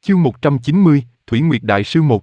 Chương 190, Thủy Nguyệt Đại Sư 1.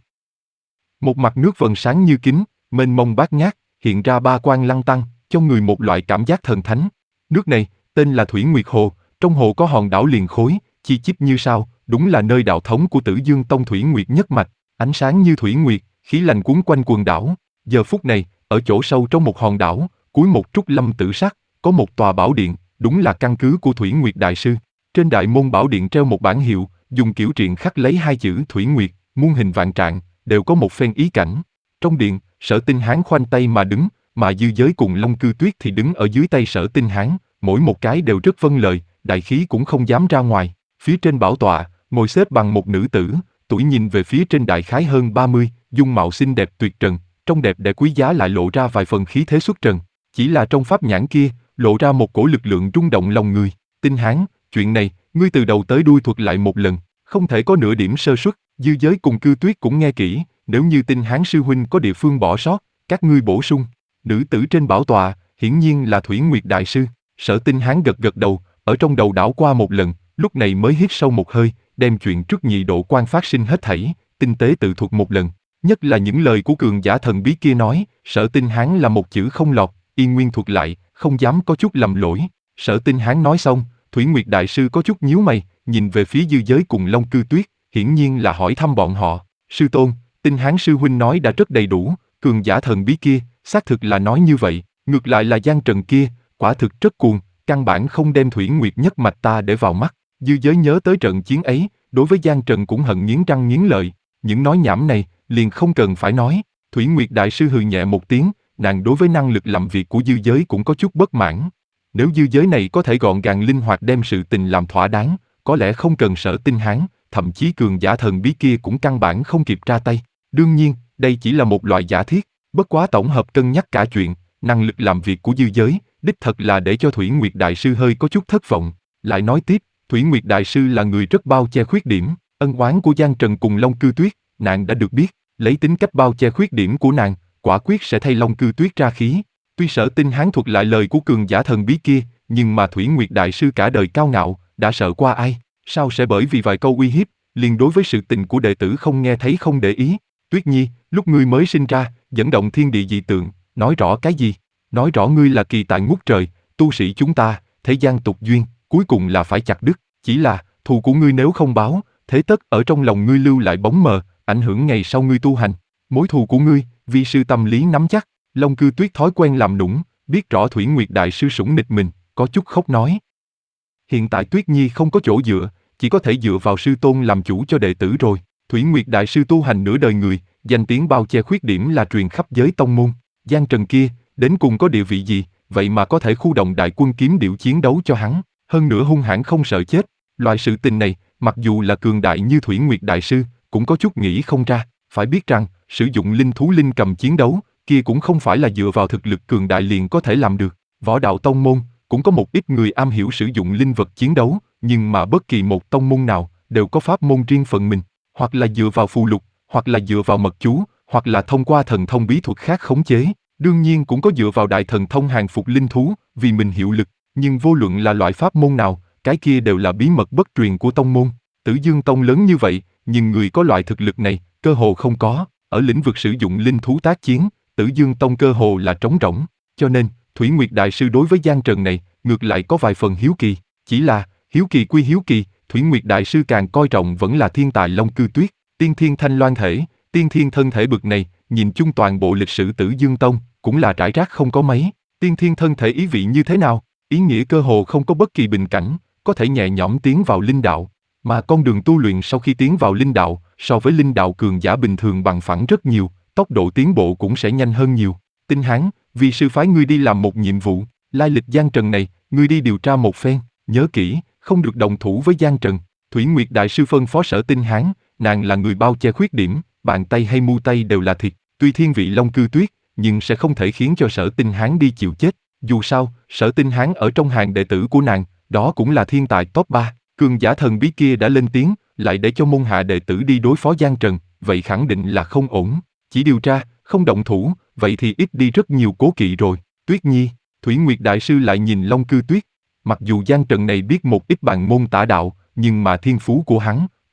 Một mặt nước vần sáng như kính, mênh mông bát ngát, hiện ra ba quang lăng tăng, cho người một loại cảm giác thần thánh. Nước này, tên là Thủy Nguyệt Hồ, trong hồ có hòn đảo liền khối, chi chít như sao, đúng là nơi đạo thống của Tử Dương Tông Thủy Nguyệt nhất mạch, ánh sáng như thủy nguyệt, khí lành cuốn quanh quần đảo. Giờ phút này, ở chỗ sâu trong một hòn đảo, cuối một trúc lâm tử sắc, có một tòa bảo điện, đúng là căn cứ của Thủy Nguyệt Đại Sư. Trên đại môn bảo điện treo một bản hiệu, dùng kiểu triện khắc lấy hai chữ Thủy Nguyệt, muôn hình vạn trạng, đều có một phen ý cảnh. Trong điện, Sở Tinh Hán khoanh tay mà đứng, mà Dư Giới cùng Long Cư Tuyết thì đứng ở dưới tay Sở Tinh Hán, mỗi một cái đều rất vâng lời, đại khí cũng không dám ra ngoài. Phía trên bảo tọa, ngồi xếp bằng một nữ tử, tuổi nhìn về phía trên đại khái hơn 30, dung mạo xinh đẹp tuyệt trần, trong đẹp đẽ quý giá lại lộ ra vài phần khí thế xuất trần. Chỉ là trong pháp nhãn kia, lộ ra một cổ lực lượng rung động lòng người. Tinh Hán, chuyện này, ngươi từ đầu tới đuôi thuật lại một lần, không thể có nửa điểm sơ suất. Dư Giới cùng Cư Tuyết cũng nghe kỹ, nếu như Tinh Hán sư huynh có địa phương bỏ sót, các ngươi bổ sung. Nữ tử trên bảo tọa, hiển nhiên là Thủy Nguyệt Đại Sư. Sở Tinh Hán gật gật đầu, ở trong đầu đảo qua một lần, lúc này mới hít sâu một hơi, đem chuyện trước nhị độ quan phát sinh hết thảy, tinh tế tự thuật một lần. Nhất là những lời của cường giả thần bí kia nói, Sở Tinh Hán là một chữ không lọt, yên nguyên thuật lại, không dám có chút lầm lỗi. Sở Tinh Hán nói xong, Thủy Nguyệt Đại Sư có chút nhíu mày, nhìn về phía Dư Giới cùng Long Cư Tuyết, hiển nhiên là hỏi thăm bọn họ. Sư tôn, Tinh Hán sư huynh nói đã rất đầy đủ, cường giả thần bí kia, xác thực là nói như vậy, ngược lại là Giang Trần kia, quả thực rất cuồng, căn bản không đem Thủy Nguyệt nhất mạch ta để vào mắt. Dư Giới nhớ tới trận chiến ấy, đối với Giang Trần cũng hận nghiến răng nghiến lợi, những nói nhảm này, liền không cần phải nói. Thủy Nguyệt Đại Sư hừ nhẹ một tiếng, nàng đối với năng lực làm việc của Dư Giới cũng có chút bất mãn. Nếu Dư Giới này có thể gọn gàng linh hoạt đem sự tình làm thỏa đáng, có lẽ không cần Sở Tinh Hán, thậm chí cường giả thần bí kia cũng căn bản không kịp ra tay. Đương nhiên, đây chỉ là một loại giả thiết, bất quá tổng hợp cân nhắc cả chuyện, năng lực làm việc của Dư Giới, đích thật là để cho Thủy Nguyệt Đại Sư hơi có chút thất vọng. Lại nói tiếp, Thủy Nguyệt Đại Sư là người rất bao che khuyết điểm, ân oán của Giang Trần cùng Long Cư Tuyết, nàng đã được biết, lấy tính cách bao che khuyết điểm của nàng, quả quyết sẽ thay Long Cư Tuyết ra khí. Tuy Sở Tinh Hán thuật lại lời của cường giả thần bí kia, nhưng mà Thủy Nguyệt Đại Sư cả đời cao ngạo, đã sợ qua ai, sao sẽ bởi vì vài câu uy hiếp, liền đối với sự tình của đệ tử không nghe thấy không để ý. Tuyết Nhi, lúc ngươi mới sinh ra, dẫn động thiên địa dị tượng, nói rõ cái gì? Nói rõ ngươi là kỳ tài ngút trời, tu sĩ chúng ta, thế gian tục duyên, cuối cùng là phải chặt đứt. Chỉ là, thù của ngươi nếu không báo, thế tất ở trong lòng ngươi lưu lại bóng mờ, ảnh hưởng ngày sau ngươi tu hành. Mối thù của ngươi, vi sư tâm lý nắm chắc. Long Cư Tuyết thói quen làm nũng, biết rõ Thủy Nguyệt Đại Sư sủng nịch mình, có chút khóc nói. Hiện tại Tuyết Nhi không có chỗ dựa, chỉ có thể dựa vào sư tôn làm chủ cho đệ tử rồi. Thủy Nguyệt Đại Sư tu hành nửa đời người, danh tiếng bao che khuyết điểm là truyền khắp giới tông môn. Giang Trần kia, đến cùng có địa vị gì, vậy mà có thể khu động đại quân kiếm điệu chiến đấu cho hắn, hơn nữa hung hãn không sợ chết. Loại sự tình này, mặc dù là cường đại như Thủy Nguyệt Đại Sư, cũng có chút nghĩ không ra. Phải biết rằng, sử dụng linh thú linh cầm chiến đấu, kia cũng không phải là dựa vào thực lực cường đại liền có thể làm được. Võ đạo tông môn, cũng có một ít người am hiểu sử dụng linh vật chiến đấu, nhưng mà bất kỳ một tông môn nào, đều có pháp môn riêng phần mình, hoặc là dựa vào phù lục, hoặc là dựa vào mật chú, hoặc là thông qua thần thông bí thuật khác khống chế. Đương nhiên cũng có dựa vào đại thần thông hàng phục linh thú, vì mình hiệu lực, nhưng vô luận là loại pháp môn nào, cái kia đều là bí mật bất truyền của tông môn. Tử Dương Tông lớn như vậy, nhưng người có loại thực lực này, cơ hồ không có. Ở lĩnh vực sử dụng linh thú tác chiến, Tử Dương Tông cơ hồ là trống rỗng. Cho nên, Thủy Nguyệt Đại Sư đối với Giang Trần này, ngược lại có vài phần hiếu kỳ. Chỉ là, hiếu kỳ quy hiếu kỳ, Thủy Nguyệt Đại Sư càng coi trọng vẫn là thiên tài Long Cư Tuyết. Tiên thiên thanh loan thể, tiên thiên thân thể bực này, nhìn chung toàn bộ lịch sử Tử Dương Tông, cũng là rải rác không có mấy. Tiên thiên thân thể ý vị như thế nào? Ý nghĩa cơ hồ không có bất kỳ bình cảnh, có thể nhẹ nhõm tiến vào linh đạo. Mà con đường tu luyện sau khi tiến vào linh đạo, so với linh đạo cường giả bình thường bằng phẳng rất nhiều, tốc độ tiến bộ cũng sẽ nhanh hơn nhiều. Tinh Hán, vì sư phái ngươi đi làm một nhiệm vụ, lai lịch Giang Trần này, ngươi đi điều tra một phen, nhớ kỹ, không được động thủ với Giang Trần. Thủy Nguyệt Đại Sư phân phó Sở Tinh Hán, nàng là người bao che khuyết điểm, bàn tay hay mu tay đều là thịt, tuy thiên vị Long Cư Tuyết, nhưng sẽ không thể khiến cho Sở Tinh Hán đi chịu chết. Dù sao, Sở Tinh Hán ở trong hàng đệ tử của nàng, đó cũng là thiên tài top 3. Cường giả thần bí kia đã lên tiếng, lại để cho môn hạ đệ tử đi đối phó Giang Trần, vậy khẳng định là không ổn. Chỉ điều tra, không động thủ, vậy thì ít đi rất nhiều cố kỵ rồi. Tuyết Nhi, Thủy Nguyệt Đại Sư lại nhìn Long Cư Tuyết. Mặc dù Giang Trần này biết một ít bằng môn tả đạo, nhưng mà thiên phú của hắn,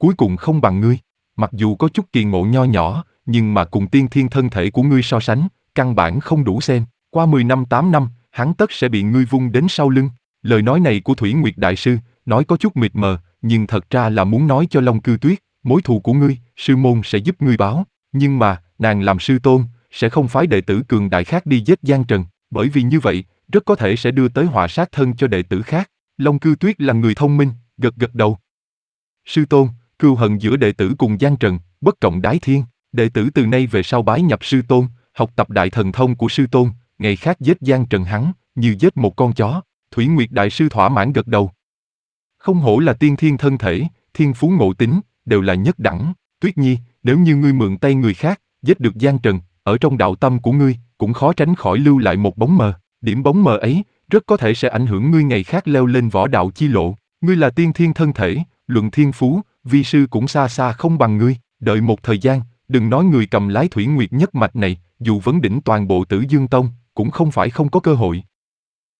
cuối cùng không bằng ngươi. Mặc dù có chút kỳ ngộ nho nhỏ, nhưng mà cùng tiên thiên thân thể của ngươi so sánh, căn bản không đủ xem. Qua 10 năm 8 năm, hắn tất sẽ bị ngươi vung đến sau lưng. Lời nói này của Thủy Nguyệt Đại Sư, nói có chút mịt mờ, nhưng thật ra là muốn nói cho Long Cư Tuyết, mối thù của ngươi, sư môn sẽ giúp ngươi báo. Nhưng mà, nàng làm sư tôn, sẽ không phái đệ tử cường đại khác đi giết Giang Trần, bởi vì như vậy, rất có thể sẽ đưa tới họa sát thân cho đệ tử khác. Long Cư Tuyết là người thông minh, gật gật đầu. Sư tôn, cừu hận giữa đệ tử cùng Giang Trần, bất cộng đái thiên. Đệ tử từ nay về sau bái nhập sư tôn, học tập đại thần thông của sư tôn, ngày khác giết Giang Trần hắn, như giết một con chó. Thủy Nguyệt Đại Sư thỏa mãn gật đầu. Không hổ là tiên thiên thân thể, thiên phú ngộ tính, đều là nhất đẳng. Tuyết Nhi, nếu như ngươi mượn tay người khác, giết được Giang Trần, ở trong đạo tâm của ngươi, cũng khó tránh khỏi lưu lại một bóng mờ. Điểm bóng mờ ấy, rất có thể sẽ ảnh hưởng ngươi ngày khác leo lên võ đạo chi lộ. Ngươi là tiên thiên thân thể, luận thiên phú, vi sư cũng xa xa không bằng ngươi. Đợi một thời gian, đừng nói người cầm lái Thủy Nguyệt nhất mạch này, dù vấn đỉnh toàn bộ Tử Dương Tông, cũng không phải không có cơ hội.